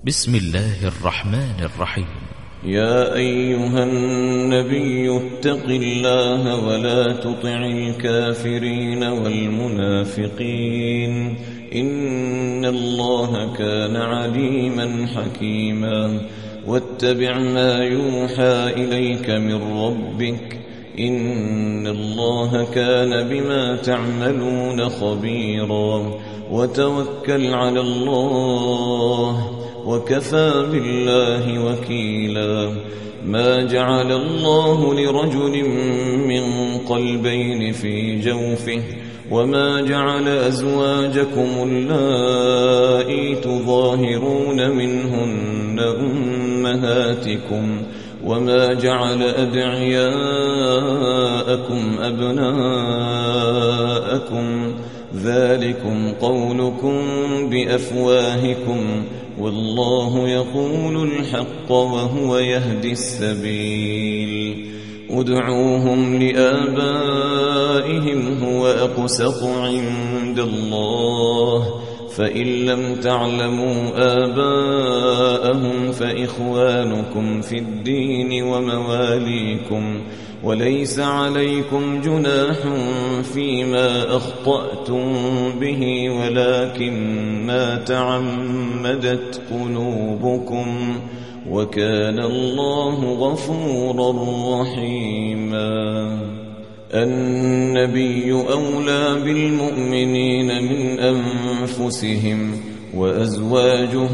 بسم الله الرحمن الرحيم. يا أيها النبي اتق الله ولا تطع الكافرين والمنافقين إن الله كان عليما حكيما. واتبع ما يوحى إليك من ربك إن الله كان بما تعملون خبيرا. وتوكل على الله وكفى بالله وكيلا. ما جعل الله لرجل من قلبين في جوفه وما جعل أزواجكم اللائي تظاهرون منهن أمهاتكم وما جعل أدعياءكم أبناءكم ذلكم قولكم بأفواهكم والله يقول الحق وهو يهدي السبيل. ادعوهم لآبائهم هو أقسط عند الله فإن لم تعلموا آباءهم فإخوانكم في الدين ومواليكم وليس عليكم جناح فيما أخطأتم به ولكن ما تعمدت قلوبكم وكان الله غفورا رحيما. النبي أولى بالمؤمنين من أنفسهم وأزواجه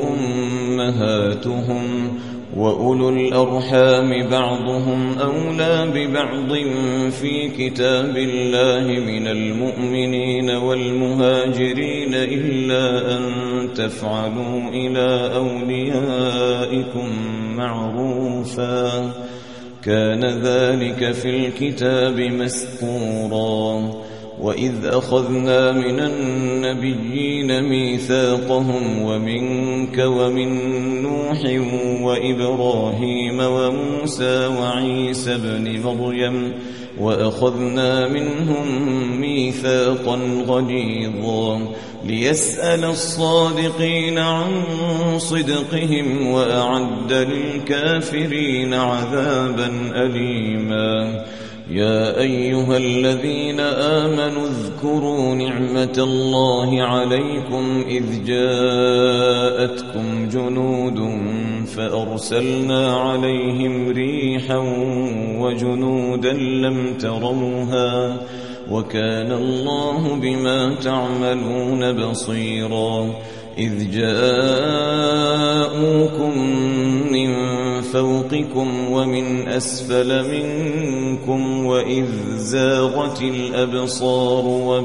أمهاتهم وأولو الأرحام بعضهم أولى ببعض في كتاب الله من المؤمنين والمهاجرين إلا أن تفعلوا إلى أوليائكم معروفا كان ذلك في الكتاب مسطورا. وإذ أخذنا من النبيين ميثاقهم ومنك ومن نوح وإبراهيم وموسى وعيسى بن مريم وأخذنا منهم ميثاقا غليظا ليسأل الصادقين عن صدقهم وأعد للكافرين عذابا أليما. يا أيها الذين آمنوا اذكروا نعمة الله عليكم إذ جاءتكم جنود فأرسلنا عليهم ريحا وجنودا لم تروها وكان الله بما تعملون بصيرا. إذ جاءوكم من فوقكم ومن أسفل منكم وإذ زاغت الأبصار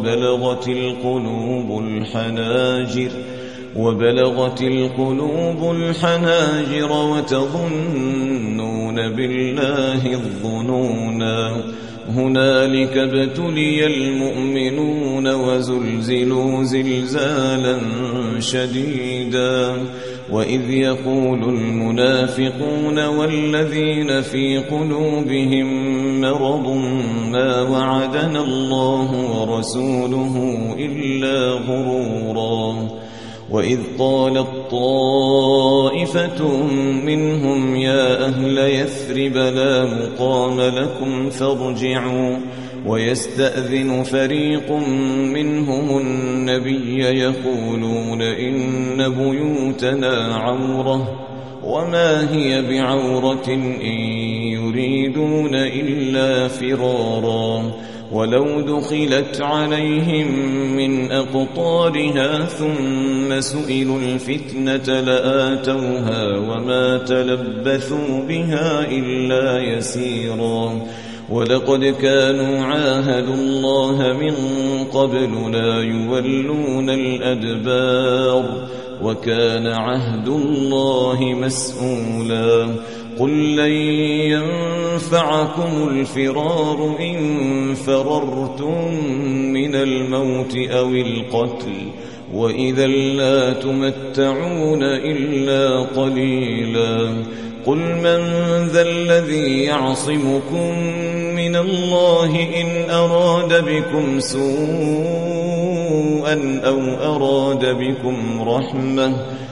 وبلغت القلوب الحناجر وتظنون بالله الظنونا. هنالك ابتلي المؤمنون وزلزلوا زلزالا شديدا. وإذ يقول المنافقون والذين في قلوبهم مرض ما وعدنا الله ورسوله إلا غرورا. وإذ قالت طائفة منهم يا أهل يثرب لا مقام لكم فارجعوا ويستأذن فريق منهم النبي يقولون إن بيوتنا عورة وما هي بعورة إن يريدون إلا فرارا. ولو دخلت عليهم من أقطارها ثم سئلوا الفتنة لآتوها وما تلبثوا بها إلا يسيرا. ولقد كانوا عاهدوا الله من قبل لا يولون الأدبار وكان عهد الله مسؤولا. قل لن ينفعكم الفرار إن فررتم من الموت أو القتل وإذا لا تمتعون إلا قليلا. قل من ذا الذي يعصمكم من الله إن أراد بكم سوءا أو أراد بكم رحمة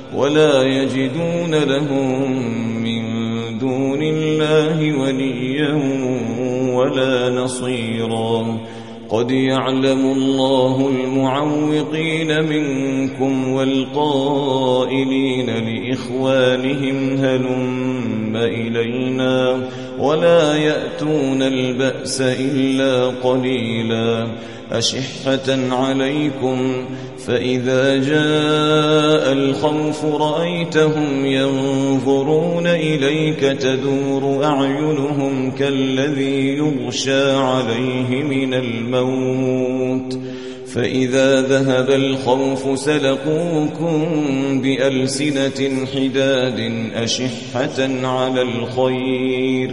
ولا يجدون لهم من دون الله وليا ولا نصيرا قد يعلم الله المعوقين منكم والقائلين لإخوانهم هلم إلينا ولا يأتون البأس إلا قليلا أشحة عليكم فإذا جاء الخوف رأيتهم ينظرون إليك تدور أعينهم كالذي يغشى عليه من الموت فإذا ذهب الخوف سلقوكم بألسنة حداد أشحة على الخير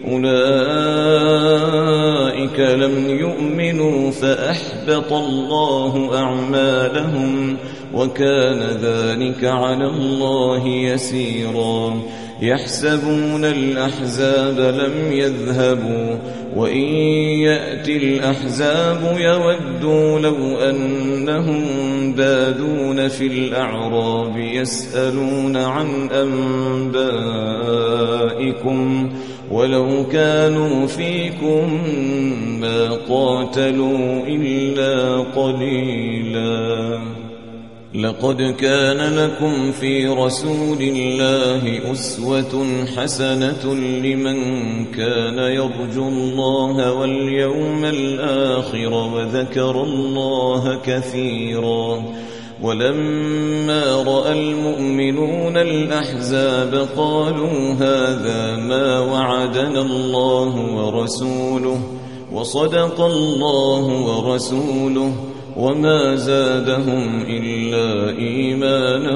أولئك لم يؤمنوا فأحبط الله أعمالهم وكان ذلك على الله يسيرا يحسبون الأحزاب لم يذهبوا وإن يأتي الأحزاب يودوا لو أنهم بادون في الأعراب يسألون عن أنبائكم ولو كانوا فيكم ما قاتلوا إلا قليلا لقد كان لكم في رسول الله أسوة حسنة لمن كان يرجو الله واليوم الآخر وذكر الله كثيرا ولما رأى المؤمنون الأحزاب قالوا هذا ما وعدنا الله ورسوله وصدق الله ورسوله وما زادهم إلا إيمانا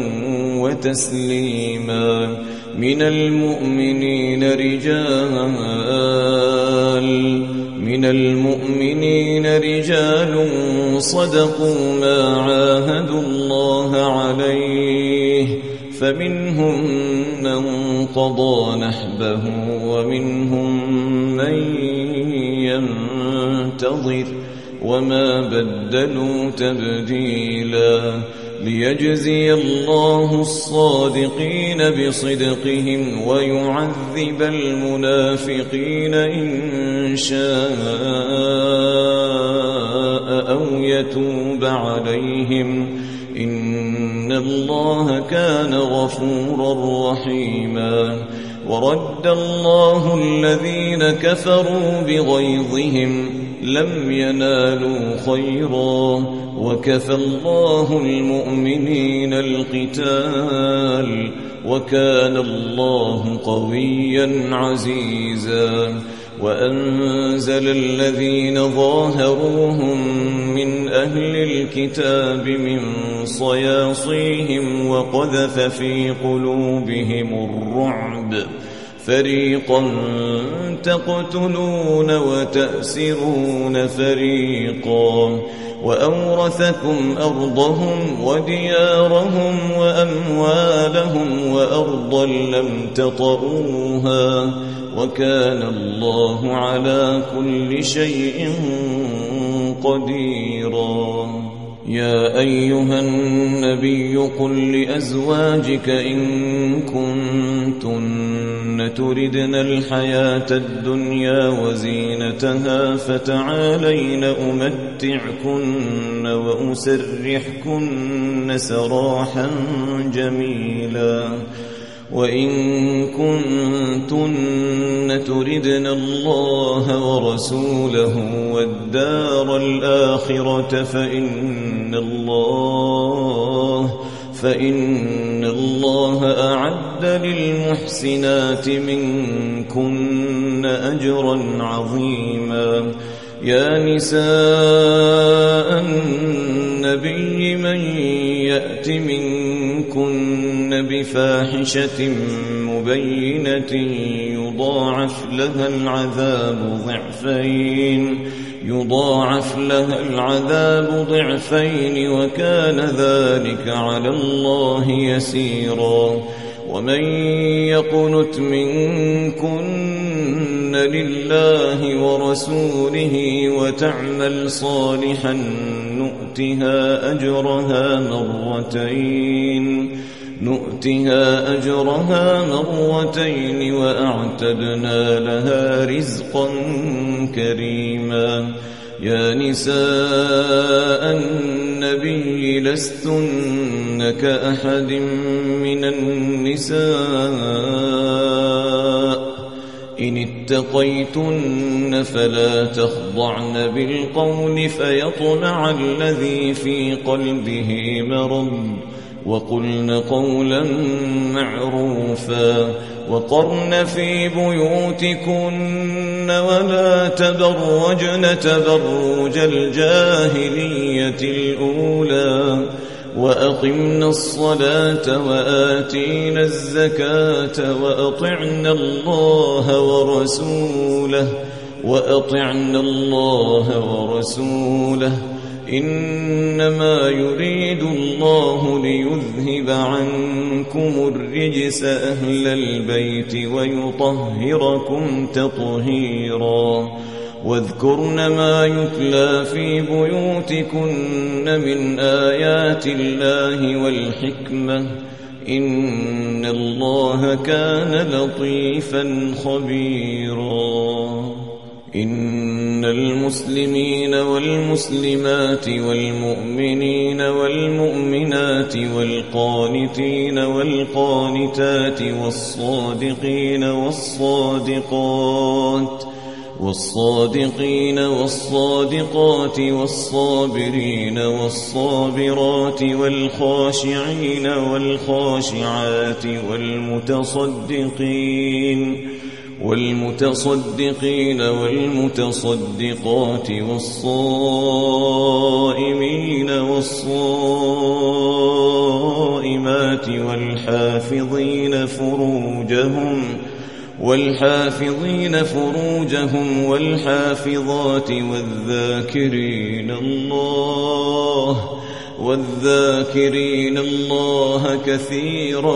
وتسليما من المؤمنين رجال صدقوا ما عاهدوا الله عليه فمنهم من قضى نحبه ومنهم من ينتظر وما بدلوا تبديلا ليجزي الله الصادقين بصدقهم ويعذب المنافقين إن شاء أو يتوب عليهم إن الله كان غفورا رحيما ورد الله الذين كفروا بغيظهم لم ينالوا خيرا وكفى الله المؤمنين القتال وكان الله قويا عزيزا وأنزل الذين ظاهروهم من أهل الكتاب من صياصيهم وقذف في قلوبهم الرعب فريقا تقتلون وتأسرون فريقا وأورثكم أرضهم وديارهم وأموالهم وأرضا لم تطئوها وكان الله على كل شيء قديرا يا أيها النبي قل لأزواجك إن كنتن تردن الحياة الدنيا وزينتها فتعالين أمتعكن وأسرحكن سراحا جميلا وإن كنتن تردن الله ورسوله والدار الآخرة فإن الله أعد للمحسنات منكن أجرا عظيما يا نساء النبي من يأت منكن بفاحشة مبينة يضاعف لها العذاب ضعفين وكان ذلك على الله يسيرا ومن يقنت منكن لله ورسوله وتعمل صالحا نؤتها أجرها مرتين نؤتها أجرها مرتين وأعتدنا لها رزقا كريما. يا نساء النبي لستن كأحد من النساء إن اتقيتن فلا تخضعن بالقول فيطمع الذي في قلبه مرض وقلن قولا معروفا. وقرن في بيوتكن ولا تبرجن تبرج الجاهلية الأولى وأقمنا الصلاة وآتينا الزكاة وأطعنا الله ورسوله إنما يريد الله ليذهب عنكم الرجس أهل البيت ويطهركم تطهيرا. واذكرن ما يتلى في بيوتكن من آيات الله والحكمة إن الله كان لطيفا خبيرا. إن المسلمين والمسلمات والمؤمنين والمؤمنات والقانتين والقانتات والصادقين والصادقات والصابرين والصابرات والخاشعين والخاشعات والمتصدقين والمتصدقات والصائمين والصائمات والحافظين فروجهم والحافظات والذاكرين الله كثيرا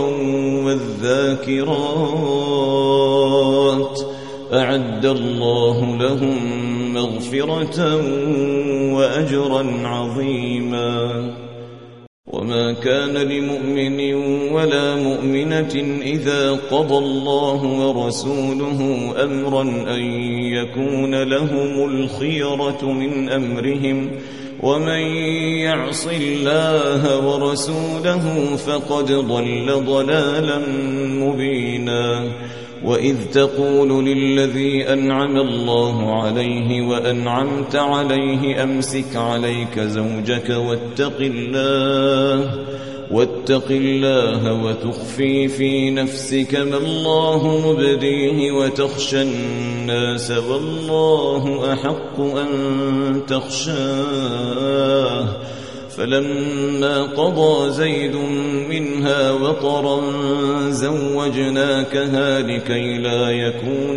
والذاكرات أعد الله لهم مغفرة وأجرا عظيما. وما كان لمؤمن ولا مؤمنة إذا قضى الله ورسوله أمرا أن يكون لهم الخيرة من أمرهم ومن يعص الله ورسوله فقد ضل ضلالا مبينا. وإذ تقول للذي أنعم الله عليه وأنعمت عليه أمسك عليك زوجك واتق الله وتخفي في نفسك ما الله مبديه وتخشى الناس والله أحق أن تخشاه. فلما قضى زيد منها وطرا زوجناكها لكي لا يكون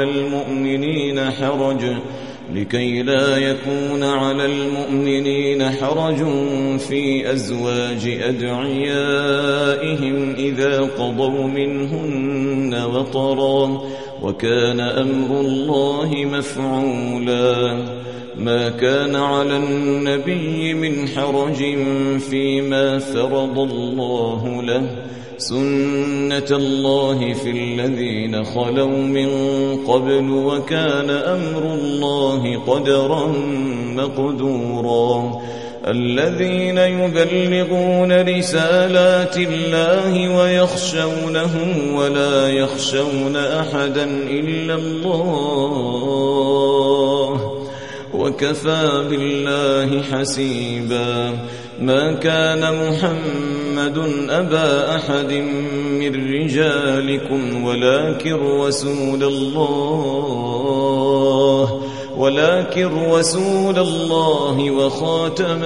على المؤمنين حرج في أزواج أدعيائهم إذا قضوا منهن وطرا وكان أمر الله مفعولا. ما كان على النبي من حرج فيما فرض الله له سنة الله في الذين خلوا من قبل وكان أمر الله قدرا مقدورا. الذين يبلغون رسالات الله ويخشونه ولا يخشون أحدا إلا الله وكفى بالله حسيبا. ما كان محمد أبا أحد من رجالكم ولكن رسول الله وخاتم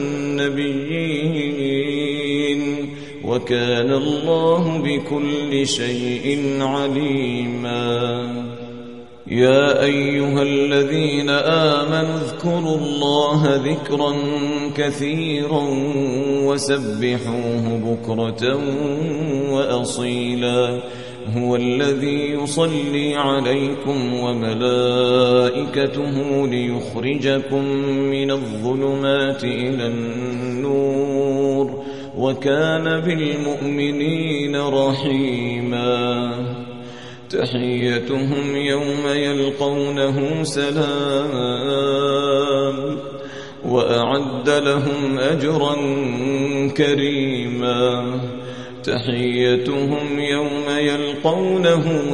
النبيين وكان الله بكل شيء عليما. يا أيها الذين آمنوا اذكروا الله ذكرا كثيرا وسبحوه بكرة وأصيلا. هو الذي يصلي عليكم وملائكته ليخرجكم من الظلمات إلى النور وكان بالمؤمنين رحيما تحيتهم يوم يلقونه سلام وأعد لهم أجرا كريما تحيتهم يوم يلقونه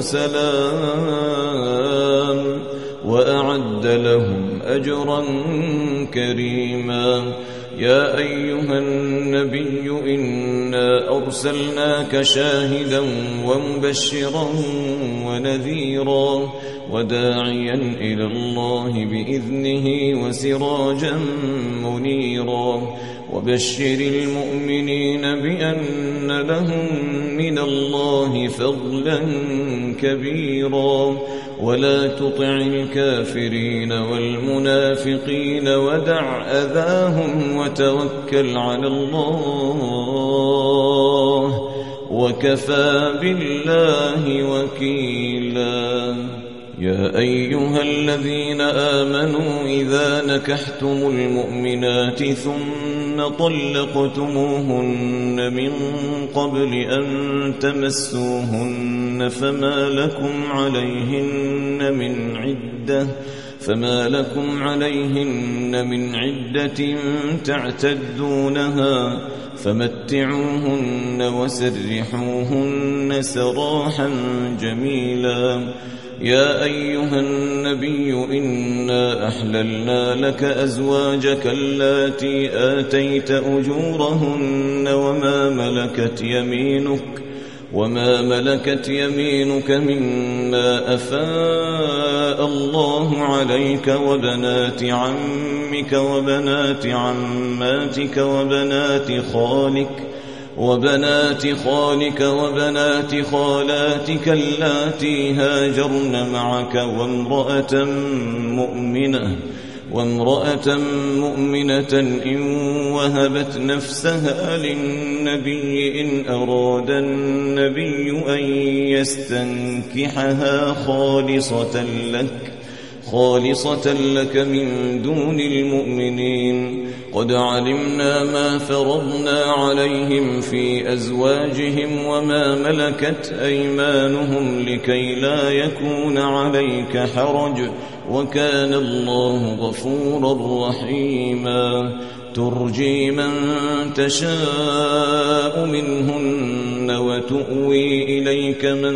سلام وأعد لهم أجرا كريما يا أيها النبي إنا أرسلناك شاهدا ومبشرا ونذيرا وداعيا إلى الله بإذنه وسراجا منيرا وبشر المؤمنين بأن لهم من الله فضلا كبيرا ولا تطع الكافرين والمنافقين ودع أذاهم وتوكل على الله وكفى بالله وكيلا يا أيها الذين آمنوا إذا نكحتم المؤمنات ثم طلقتموهن من قبل أن تمسوهن فما لكم عليهن من عدة تعتدونها فمتعوهن وسرحوهن سراحا جميلا يا أيها النبي إنا أحللنا لك أزواجك اللاتي آتيت أجورهن وما ملكت يمينك مما أفاء الله عليك وبنات عمك وبنات عماتك وبنات خالك وبنات خالاتك اللاتي هاجرن معك وامرأة مؤمنة إن وهبت نفسها للنبي إن أراد النبي أن يستنكحها خالصة لك من دون المؤمنين قد علمنا ما فرضنا عليهم في أزواجهم وما ملكت أيمانهم لكي لا يكون عليك حرج وكان الله غفورا رحيما ترجي من تشاء منهن وتؤوي إليك من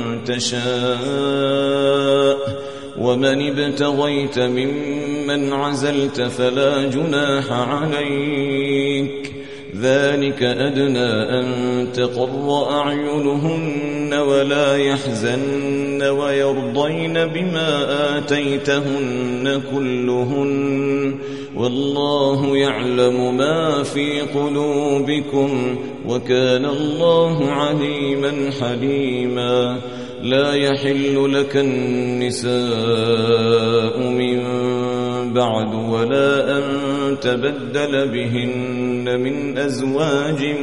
تشاء ومن ابتغيت ممن عزلت فلا جناح عليك ذلك أدنى أن تقر أعينهن ولا يحزن ويرضين بما آتيتهن كلهن والله يعلم ما في قلوبكم وكان الله عليما حليما لا يحل لك النساء من بعد ولا أن تبدل بهن من أزواج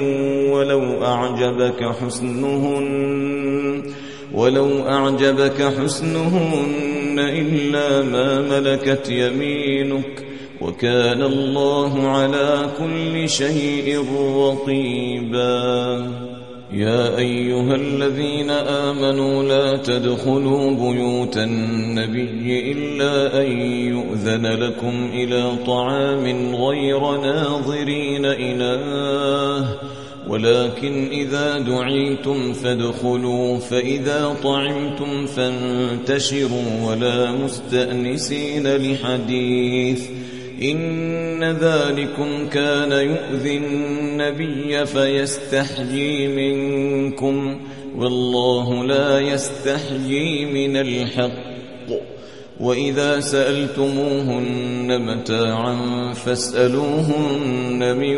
ولو أعجبك حسنهن إلا ما ملكت يمينك وكان الله على كل شيء رقيبا يا أيها الذين آمنوا لا تدخلوا بيوت النبي إلا أن يؤذن لكم إلى طعام غير ناظرين إناه ولكن إذا دعيتم فادخلوا فإذا طعمتم فانتشروا ولا مستأنسين لحديث إن ذلكم كان يؤذي النبي فيستحيي منكم والله لا يستحيي من الحق وإذا سألتموهن متاعا فاسألوهن من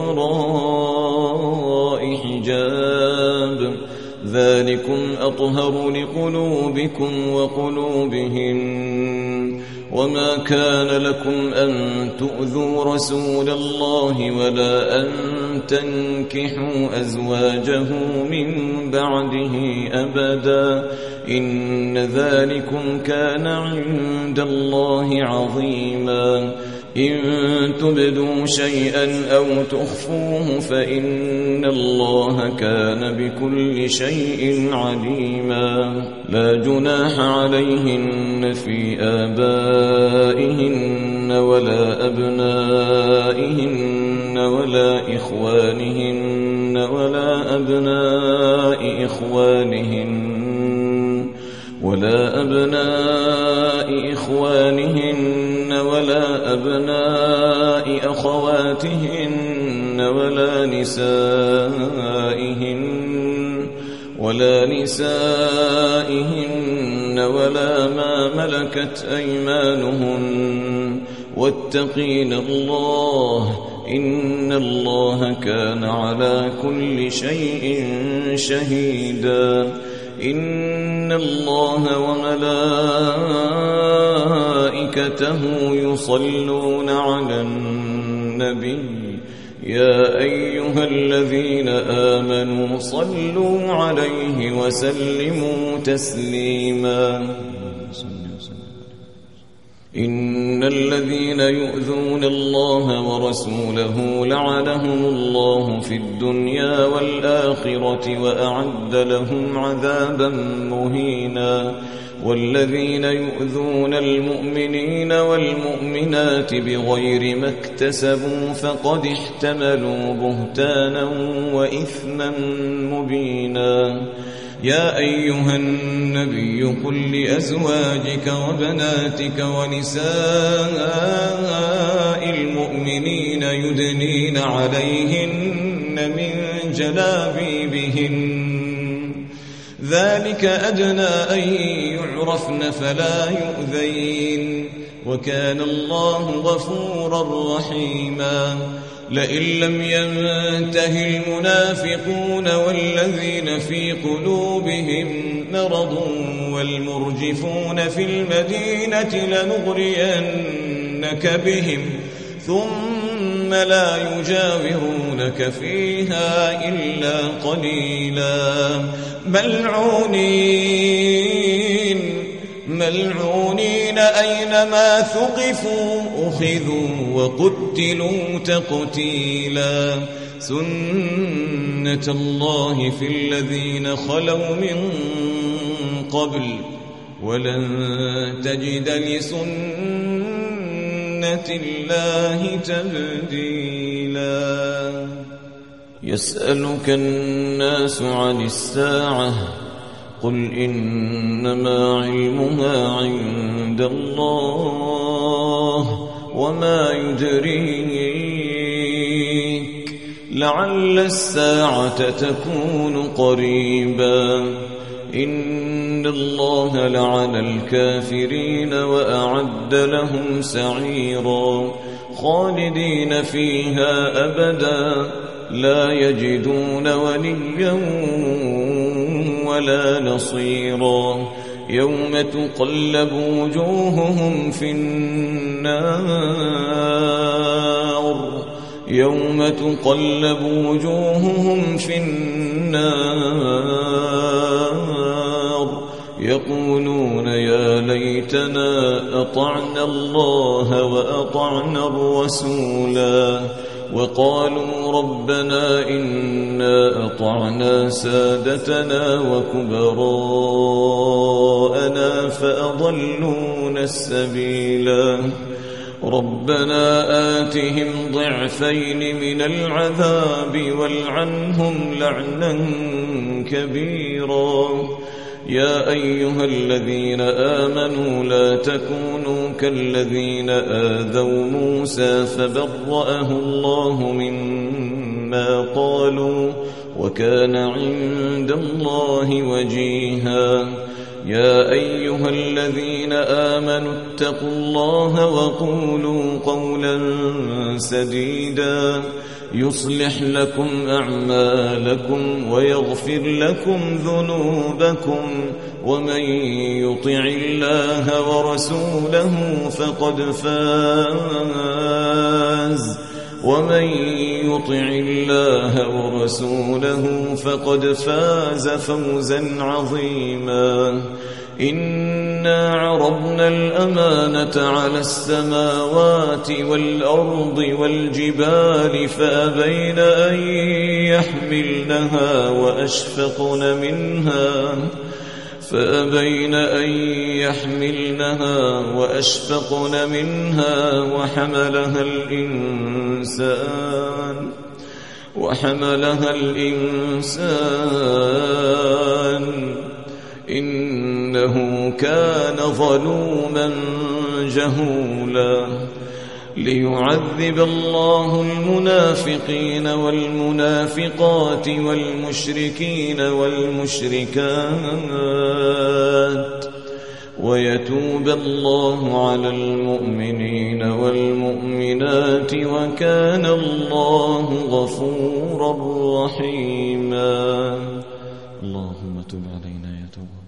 وراء حجاب ذلكم أطهر لقلوبكم وقلوبهم وما كان لكم أن تؤذوا رسول الله ولا أن تنكحوا أزواجه من بعده أبدا إن ذلكم كان عند الله عظيما إن تبدوا شيئا أو تخفوه فإن الله كان بكل شيء عليما. لا جناح عليهن في آبائهن ولا أبنائهن ولا إخوانهن ولا أبناء إخوانهن ولا أبناء أخواتهن ولا نسائهن ولا ما ملكت أيمانهن واتقين الله إن الله كان على كل شيء شهيدا. إن الله وملائكته يصلون على النبي يا أيها الذين آمنوا صلوا عليه وسلموا تسليما. إن الذين يؤذون الله ورسوله لعنهم الله في الدنيا والآخرة وأعد لهم عذابا مهينا. والذين يؤذون المؤمنين والمؤمنات بغير ما اكتسبوا فقد احتملوا بهتانا وإثما مبينا. يا أيها النبي قل لأزواجك وبناتك ونساء المؤمنين يدنين عليهن من جلابيبهن ذلك أدنى أن يعرفن فلا يؤذين وكان الله غفورا رحيما. لئن لم ينته المنافقون والذين في قلوبهم مرض والمرجفون في المدينة لنغرينك بهم ثم لا يجاورونك فيها إلا قليلا. ملعونين أينما ثقفوا أخذوا وقتلوا تقتيلا. سنة الله في الذين خلوا من قبل ولن تجد لسنة الله تبديلا. يسألك الناس عن الساعة قل إنما علمها عند الله وما يدريك لعل الساعة تكون قريبا. إن الله لعن الكافرين وأعد لهم سعيرا خالدين فيها أبدا لا يجدون وليا ولا نصيرا. يوم تقلب وجوههم في النار يقولون يا ليتنا أطعنا الله وأطعنا الرسولا وقالوا ربنا إنا أطعنا سادتنا وكبراءنا فأضلونا السبيلا. ربنا آتهم ضعفين من العذاب والعنهم لعنا كبيرا. يا أيها الذين آمنوا لا تكونوا كالذين آذوا موسى فبرأه الله مما قالوا وكان عند الله وجيها. يا أيها الذين آمنوا اتقوا الله وقولوا قولا سديدا يصلح لكم أعمالكم ويغفر لكم ذنوبكم ومن يطع الله ورسوله فقد ومن يطع الله ورسوله فقد فاز فوزا عظيما إنا عرضنا الأمانة على السماوات والأرض والجبال فأبين أن يحملنها وأشفقن منها وحملها الإنسان إنه كان ظلوما جهولا ليعذب الله المنافقين والمنافقات والمشركين والمشركات ويتوب الله على المؤمنين والمؤمنات وكان الله غفورا رحيما. اللهم تب علينا يا تواب.